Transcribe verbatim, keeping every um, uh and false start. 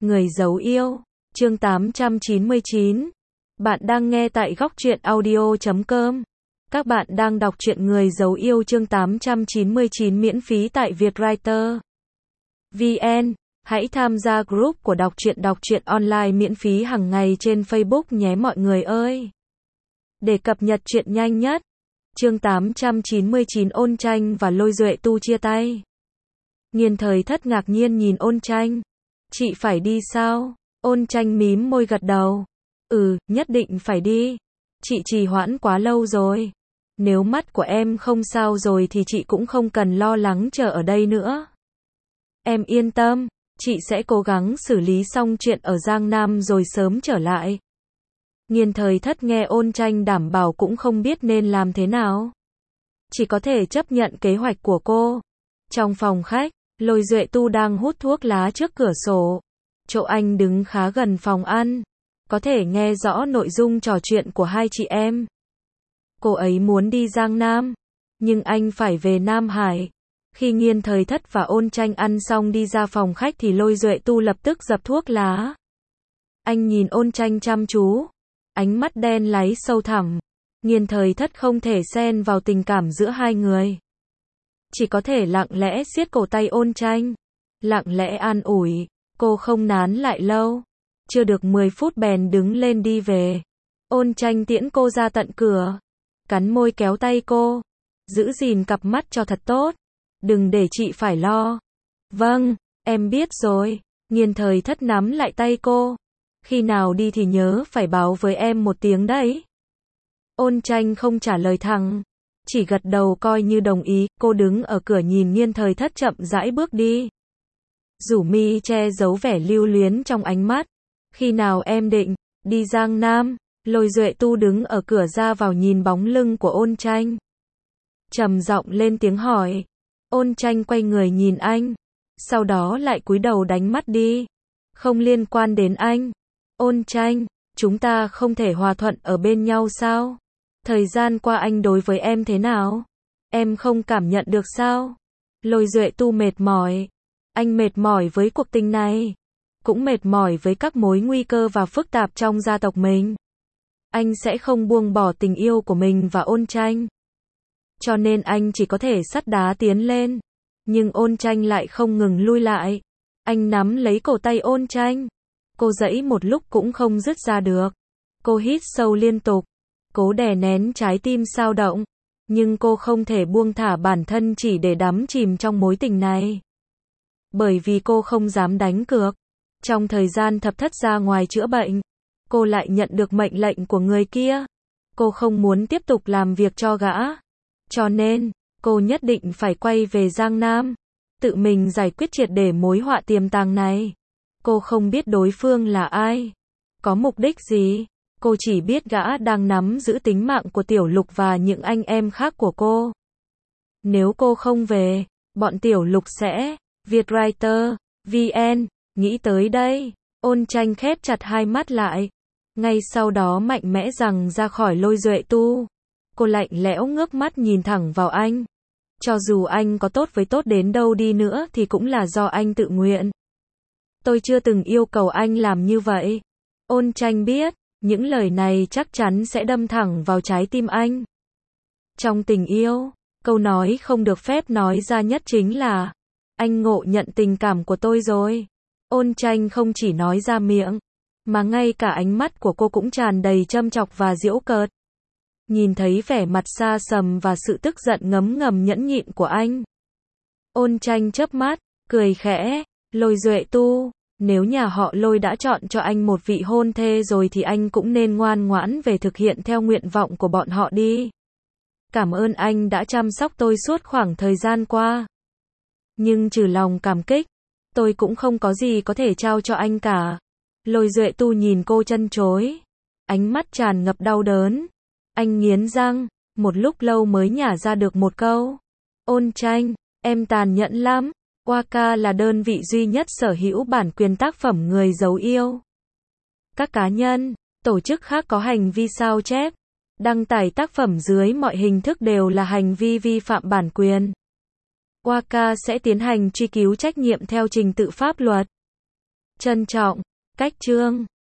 Người giấu yêu, chương tám trăm chín mươi chín. Bạn đang nghe tại góc truyện audio chấm com. Các bạn đang đọc truyện Người giấu yêu chương tám trăm chín mươi chín miễn phí tại Vietwriter vê en. Hãy tham gia group của đọc truyện đọc truyện online miễn phí hàng ngày trên Facebook nhé mọi người ơi. Để cập nhật truyện nhanh nhất. Chương tám trăm chín mươi chín Ôn Tranh và Lôi Duệ Tu chia tay. Nghiên Thời Thất ngạc nhiên nhìn Ôn Tranh. Chị phải đi sao? Ôn Tranh mím môi gật đầu. Ừ, nhất định phải đi. Chị trì hoãn quá lâu rồi. Nếu mắt của em không sao rồi thì chị cũng không cần lo lắng chờ ở đây nữa. Em yên tâm, chị sẽ cố gắng xử lý xong chuyện ở Giang Nam rồi sớm trở lại. Nghiên Thời Thất nghe Ôn Tranh đảm bảo cũng không biết nên làm thế nào. Chỉ có thể chấp nhận kế hoạch của cô. Trong phòng khách, Lôi Duệ Tu đang hút thuốc lá trước cửa sổ. Chỗ anh đứng khá gần phòng ăn. Có thể nghe rõ nội dung trò chuyện của hai chị em. Cô ấy muốn đi Giang Nam. Nhưng anh phải về Nam Hải. Khi Nghiên Thời Thất và Ôn Tranh ăn xong đi ra phòng khách thì Lôi Duệ Tu lập tức dập thuốc lá. Anh nhìn Ôn Tranh chăm chú. Ánh mắt đen láy sâu thẳm. Nghiên Thời Thất không thể xen vào tình cảm giữa hai người. Chỉ có thể lặng lẽ siết cổ tay Ôn Tranh. Lặng lẽ an ủi. Cô không nán lại lâu. Chưa được mười phút bèn đứng lên đi về. Ôn Tranh tiễn cô ra tận cửa. Cắn môi kéo tay cô. Giữ gìn cặp mắt cho thật tốt. Đừng để chị phải lo. Vâng, em biết rồi. Nghiên Thời Thất nắm lại tay cô. Khi nào đi thì nhớ phải báo với em một tiếng đấy. Ôn Tranh không trả lời thẳng. Chỉ gật đầu coi như đồng ý. Cô đứng ở cửa nhìn Nghiên Thời Thất chậm rãi bước đi. Rủ mi che giấu vẻ lưu luyến trong ánh mắt. Khi nào em định đi Giang Nam? Lôi Duệ Tu đứng ở cửa ra vào nhìn bóng lưng của Ôn Tranh. Trầm giọng lên tiếng hỏi. Ôn Tranh quay người nhìn anh. Sau đó lại cúi đầu đánh mắt đi. Không liên quan đến anh. Ôn Tranh, chúng ta không thể hòa thuận ở bên nhau sao? Thời gian qua anh đối với em thế nào? Em không cảm nhận được sao? Lôi Duệ Tu mệt mỏi. Anh mệt mỏi với cuộc tình này. Cũng mệt mỏi với các mối nguy cơ và phức tạp trong gia tộc mình. Anh sẽ không buông bỏ tình yêu của mình và Ôn Tranh. Cho nên anh chỉ có thể sắt đá tiến lên. Nhưng Ôn Tranh lại không ngừng lui lại. Anh nắm lấy cổ tay Ôn Tranh. Cô giãy một lúc cũng không dứt ra được. Cô hít sâu liên tục. Cố đè nén trái tim xao động. Nhưng cô không thể buông thả bản thân chỉ để đắm chìm trong mối tình này. Bởi vì cô không dám đánh cược. Trong thời gian Thập Thất ra ngoài chữa bệnh, cô lại nhận được mệnh lệnh của người kia. Cô không muốn tiếp tục làm việc cho gã. Cho nên, cô nhất định phải quay về Giang Nam. Tự mình giải quyết triệt để mối họa tiềm tàng này. Cô không biết đối phương là ai. Có mục đích gì. Cô chỉ biết gã đang nắm giữ tính mạng của Tiểu Lục và những anh em khác của cô. Nếu cô không về, bọn Tiểu Lục sẽ... Vietwriter vê en. Nghĩ tới đây, Ôn Tranh khép chặt hai mắt lại. Ngay sau đó mạnh mẽ rằng ra khỏi Lôi Duệ Tu. Cô lạnh lẽo ngước mắt nhìn thẳng vào anh. Cho dù anh có tốt với tốt đến đâu đi nữa thì cũng là do anh tự nguyện. Tôi chưa từng yêu cầu anh làm như vậy. Ôn Tranh biết, những lời này chắc chắn sẽ đâm thẳng vào trái tim anh. Trong tình yêu, câu nói không được phép nói ra nhất chính là anh ngộ nhận tình cảm của tôi rồi. Ôn Tranh không chỉ nói ra miệng, mà ngay cả ánh mắt của cô cũng tràn đầy châm chọc và giễu cợt. Nhìn thấy vẻ mặt xa sầm và sự tức giận ngấm ngầm nhẫn nhịn của anh. Ôn Tranh chớp mắt, cười khẽ. Lôi Duệ Tu, nếu nhà họ Lôi đã chọn cho anh một vị hôn thê rồi thì anh cũng nên ngoan ngoãn về thực hiện theo nguyện vọng của bọn họ đi. Cảm ơn anh đã chăm sóc tôi suốt khoảng thời gian qua. Nhưng trừ lòng cảm kích, tôi cũng không có gì có thể trao cho anh cả. Lôi Duệ Tu nhìn cô chân chối. Ánh mắt tràn ngập đau đớn. Anh nghiến răng, một lúc lâu mới nhả ra được một câu. Ôn Tranh, em tàn nhẫn lắm. Waka là đơn vị duy nhất sở hữu bản quyền tác phẩm Người giấu yêu. Các cá nhân, tổ chức khác có hành vi sao chép, đăng tải tác phẩm dưới mọi hình thức đều là hành vi vi phạm bản quyền. Waka sẽ tiến hành truy cứu trách nhiệm theo trình tự pháp luật. Trân trọng. Cách chương